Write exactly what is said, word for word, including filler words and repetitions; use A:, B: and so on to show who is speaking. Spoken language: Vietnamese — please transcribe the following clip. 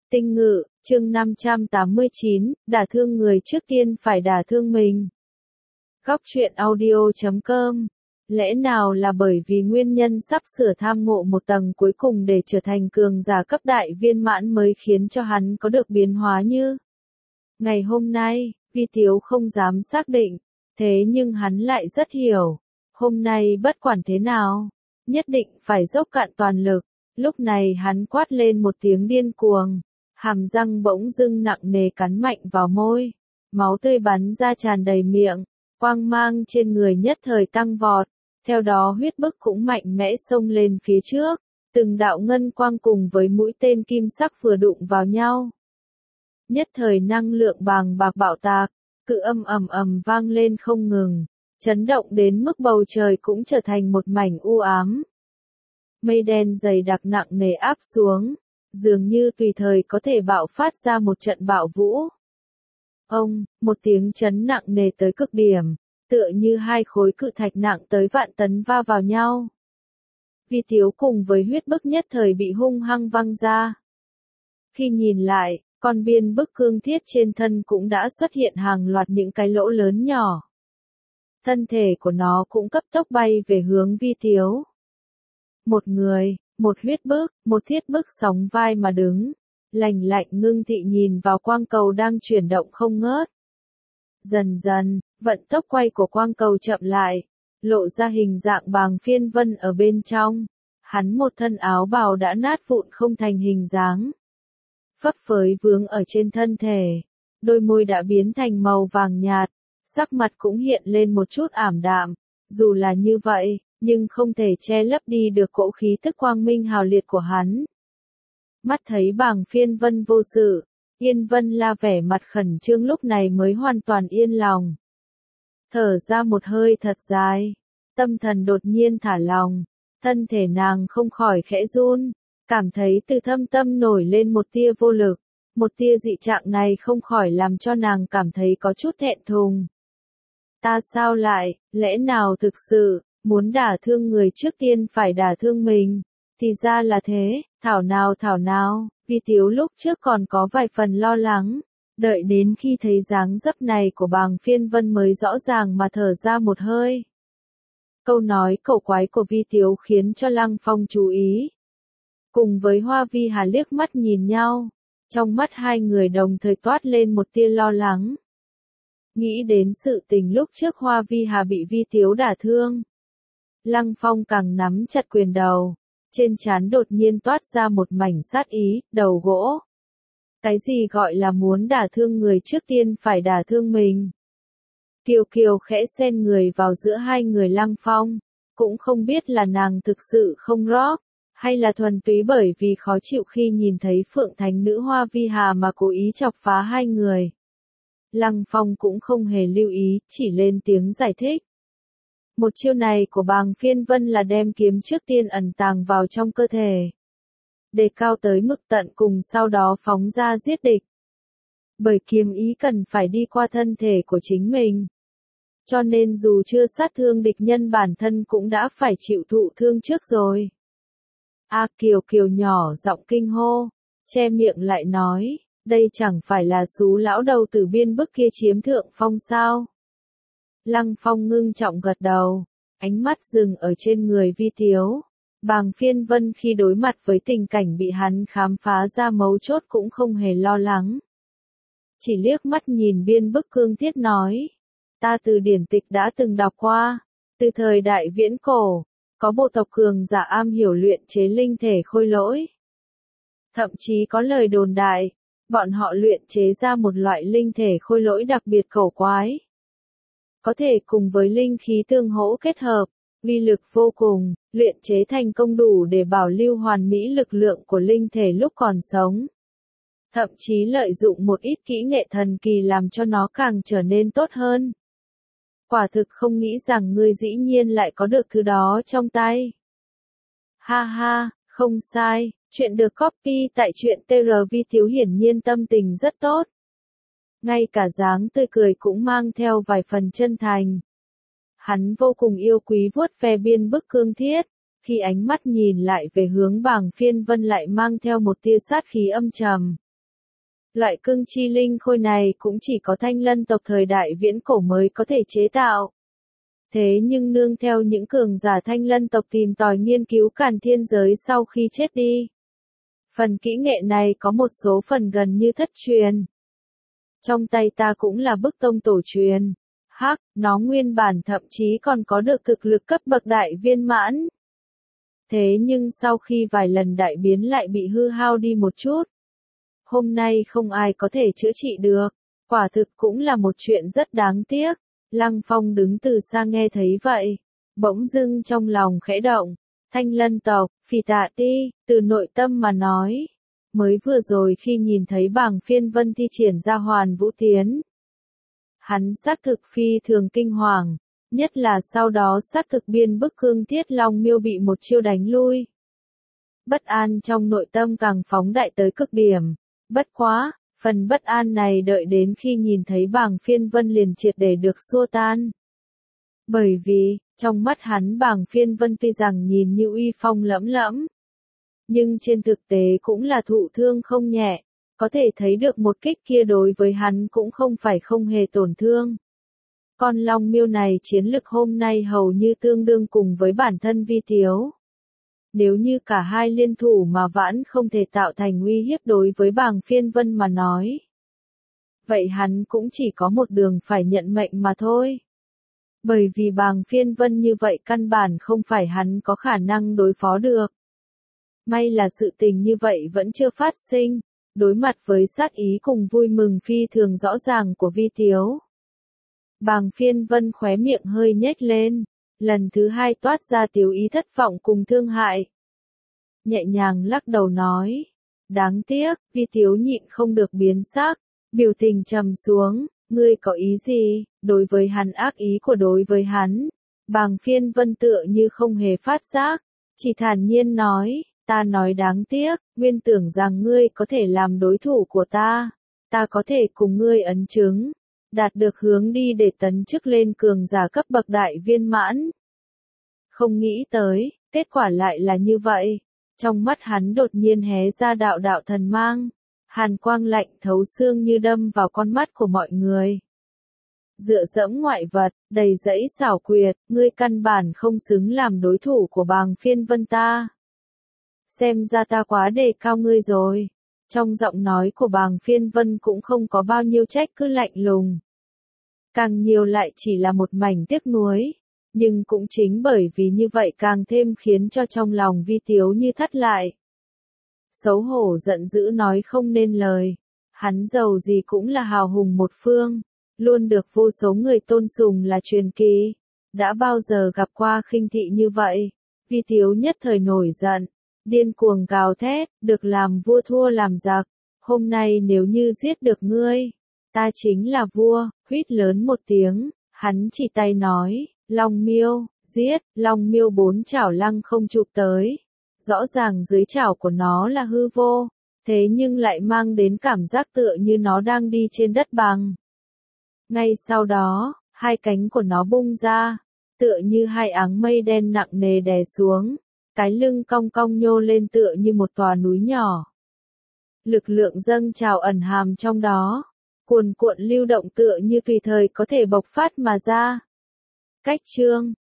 A: Tinh Ngự, chương năm trăm tám mươi chín, đả thương người trước tiên phải đả thương mình. Góc truyện audio chấm com. Lẽ nào là bởi vì nguyên nhân sắp sửa tham ngộ một tầng cuối cùng để trở thành cường giả cấp đại viên mãn mới khiến cho hắn có được biến hóa như ngày hôm nay? Vi Tiếu không dám xác định, thế nhưng hắn lại rất hiểu. Hôm nay bất quản thế nào, nhất định phải dốc cạn toàn lực. Lúc này hắn quát lên một tiếng điên cuồng, hàm răng bỗng dưng nặng nề cắn mạnh vào môi, máu tươi bắn ra tràn đầy miệng, quang mang trên người nhất thời tăng vọt, theo đó huyết bức cũng mạnh mẽ xông lên phía trước, từng đạo ngân quang cùng với mũi tên kim sắc vừa đụng vào nhau. Nhất thời năng lượng bàng bạc bạo tạc, cự âm ầm ầm vang lên không ngừng, chấn động đến mức bầu trời cũng trở thành một mảnh u ám. Mây đen dày đặc nặng nề áp xuống, dường như tùy thời có thể bạo phát ra một trận bạo vũ. Ông, một tiếng chấn nặng nề tới cực điểm, tựa như hai khối cự thạch nặng tới vạn tấn va vào nhau. Vi Tiếu cùng với huyết bức nhất thời bị hung hăng văng ra. Khi nhìn lại, con biên bức cương thiết trên thân cũng đã xuất hiện hàng loạt những cái lỗ lớn nhỏ. Thân thể của nó cũng cấp tốc bay về hướng Vi Tiếu. Một người, một huyết bức, một thiết bức sóng vai mà đứng, lạnh lạnh ngưng thị nhìn vào quang cầu đang chuyển động không ngớt. Dần dần, vận tốc quay của quang cầu chậm lại, lộ ra hình dạng Bàng Phiên Vân ở bên trong. Hắn một thân áo bào đã nát vụn không thành hình dáng, phấp phới vướng ở trên thân thể, đôi môi đã biến thành màu vàng nhạt, sắc mặt cũng hiện lên một chút ảm đạm. Dù là như vậy, nhưng không thể che lấp đi được cỗ khí tức quang minh hào liệt của hắn. Mắt thấy Bàng Phiên Vân vô sự, Yên Vân La vẻ mặt khẩn trương lúc này mới hoàn toàn yên lòng. Thở ra một hơi thật dài, tâm thần đột nhiên thả lòng, thân thể nàng không khỏi khẽ run, cảm thấy từ thâm tâm nổi lên một tia vô lực, một tia dị trạng này không khỏi làm cho nàng cảm thấy có chút thẹn thùng. Ta sao lại, lẽ nào thực sự, muốn đả thương người trước tiên phải đả thương mình? Thì ra là thế, thảo nào thảo nào, Vi Tiếu lúc trước còn có vài phần lo lắng, đợi đến khi thấy dáng dấp này của Bàng Phiên Vân mới rõ ràng mà thở ra một hơi. Câu nói cổ quái của Vi Tiếu khiến cho Lăng Phong chú ý. Cùng với Hoa Vi Hà liếc mắt nhìn nhau, trong mắt hai người đồng thời toát lên một tia lo lắng. Nghĩ đến sự tình lúc trước Hoa Vi Hà bị Vi Tiếu đả thương, Lăng Phong càng nắm chặt quyền đầu, trên trán đột nhiên toát ra một mảnh sát ý, đầu gỗ. Cái gì gọi là muốn đả thương người trước tiên phải đả thương mình? Kiều Kiều khẽ xen người vào giữa hai người Lăng Phong, cũng không biết là nàng thực sự không rõ, hay là thuần túy bởi vì khó chịu khi nhìn thấy Phượng Thánh Nữ Hoa Vi Hà mà cố ý chọc phá hai người. Lăng Phong cũng không hề lưu ý, chỉ lên tiếng giải thích. Một chiêu này của Bàng Phiên Vân là đem kiếm trước tiên ẩn tàng vào trong cơ thể, đề cao tới mức tận cùng sau đó phóng ra giết địch. Bởi kiếm ý cần phải đi qua thân thể của chính mình, cho nên dù chưa sát thương địch nhân bản thân cũng đã phải chịu thụ thương trước rồi. A Kiều Kiều nhỏ giọng kinh hô, che miệng lại nói, đây chẳng phải là xú lão đầu tử biên bức kia chiếm thượng phong sao? Lăng Phong ngưng trọng gật đầu, ánh mắt dừng ở trên người Vi Tiếu. Bàng Phiên Vân khi đối mặt với tình cảnh bị hắn khám phá ra mấu chốt cũng không hề lo lắng. Chỉ liếc mắt nhìn biên bức cương thiết nói, ta từ điển tịch đã từng đọc qua, từ thời đại viễn cổ, có bộ tộc cường giả am hiểu luyện chế linh thể khôi lỗi. Thậm chí có lời đồn đại, bọn họ luyện chế ra một loại linh thể khôi lỗi đặc biệt cổ quái, có thể cùng với linh khí tương hỗ kết hợp, uy lực vô cùng, luyện chế thành công đủ để bảo lưu hoàn mỹ lực lượng của linh thể lúc còn sống. Thậm chí lợi dụng một ít kỹ nghệ thần kỳ làm cho nó càng trở nên tốt hơn. Quả thực không nghĩ rằng ngươi dĩ nhiên lại có được thứ đó trong tay. Ha ha, không sai, chuyện được copy tại truyện tê rờ Vi Tiếu hiển nhiên tâm tình rất tốt. Ngay cả dáng tươi cười cũng mang theo vài phần chân thành. Hắn vô cùng yêu quý vuốt ve biên bức cương thiết, khi ánh mắt nhìn lại về hướng Bàng Phiên Vân lại mang theo một tia sát khí âm trầm. Loại cương chi linh khôi này cũng chỉ có Thanh Lân tộc thời đại viễn cổ mới có thể chế tạo. Thế nhưng nương theo những cường giả Thanh Lân tộc tìm tòi nghiên cứu Càn Thiên giới sau khi chết đi. Phần kỹ nghệ này có một số phần gần như thất truyền. Trong tay ta cũng là bức tông tổ truyền. Hắc, nó nguyên bản thậm chí còn có được thực lực cấp bậc đại viên mãn. Thế nhưng sau khi vài lần đại biến lại bị hư hao đi một chút. Hôm nay không ai có thể chữa trị được. Quả thực cũng là một chuyện rất đáng tiếc. Lăng Phong đứng từ xa nghe thấy vậy. Bỗng dưng trong lòng khẽ động. Thanh Lân tộc, Phỉ Tạ Ti, từ nội tâm mà nói. Mới vừa rồi khi nhìn thấy bảng phiên vân thi triển ra hoàn vũ tiến. Hắn xác thực phi thường kinh hoàng. Nhất là sau đó xác thực biên bức cương thiết long miêu bị một chiêu đánh lui. Bất an trong nội tâm càng phóng đại tới cực điểm. Bất quá, phần bất an này đợi đến khi nhìn thấy bảng phiên vân liền triệt để được xua tan. Bởi vì, trong mắt hắn bảng phiên vân tuy rằng nhìn như uy phong lẫm lẫm. Nhưng trên thực tế cũng là thụ thương không nhẹ. Có thể thấy được một kích kia đối với hắn cũng không phải không hề tổn thương. Con long miêu này chiến lực hôm nay hầu như tương đương cùng với bản thân Vi Tiếu. Nếu như cả hai liên thủ mà vãn không thể tạo thành uy hiếp đối với bàng phiên vân mà nói. Vậy hắn cũng chỉ có một đường phải nhận mệnh mà thôi. Bởi vì bàng phiên vân như vậy căn bản không phải hắn có khả năng đối phó được. May là sự tình như vậy vẫn chưa phát sinh, đối mặt với sát ý cùng vui mừng phi thường rõ ràng của Vi Tiếu. Bàng phiên vân khóe miệng hơi nhếch lên, lần thứ hai toát ra tiếu ý thất vọng cùng thương hại. Nhẹ nhàng lắc đầu nói, đáng tiếc, Vi Tiếu nhịn không được biến sắc, biểu tình trầm xuống, ngươi có ý gì, đối với hắn ác ý của đối với hắn. Bàng phiên vân tựa như không hề phát giác, chỉ thản nhiên nói, ta nói đáng tiếc, nguyên tưởng rằng ngươi có thể làm đối thủ của ta, ta có thể cùng ngươi ấn chứng. Đạt được hướng đi để tấn chức lên cường giả cấp bậc đại viên mãn. Không nghĩ tới, kết quả lại là như vậy. Trong mắt hắn đột nhiên hé ra đạo đạo thần mang. Hàn quang lạnh thấu xương như đâm vào con mắt của mọi người. Dựa dẫm ngoại vật, đầy dẫy xảo quyệt, ngươi căn bản không xứng làm đối thủ của bàng phiên vân ta. Xem ra ta quá đề cao ngươi rồi. Trong giọng nói của bàng phiên vân cũng không có bao nhiêu trách cứ lạnh lùng. Càng nhiều lại chỉ là một mảnh tiếc nuối. Nhưng cũng chính bởi vì như vậy càng thêm khiến cho trong lòng Vi Tiếu như thắt lại. Xấu hổ giận dữ nói không nên lời. Hắn giàu gì cũng là hào hùng một phương. Luôn được vô số người tôn sùng là truyền kỳ. Đã bao giờ gặp qua khinh thị như vậy. Vi Tiếu nhất thời nổi giận. Điên cuồng gào thét, được làm vua thua làm giặc. Hôm nay nếu như giết được ngươi, ta chính là vua, huýt lớn một tiếng, hắn chỉ tay nói, Long miêu, giết, Long miêu bốn chảo lăng không chụp tới. Rõ ràng dưới chảo của nó là hư vô, thế nhưng lại mang đến cảm giác tựa như nó đang đi trên đất bằng. Ngay sau đó, hai cánh của nó bung ra, tựa như hai áng mây đen nặng nề đè xuống. Cái lưng cong cong nhô lên tựa như một tòa núi nhỏ. Lực lượng dâng trào ẩn hàm trong đó, cuồn cuộn lưu động tựa như tùy thời có thể bộc phát mà ra. Cách chương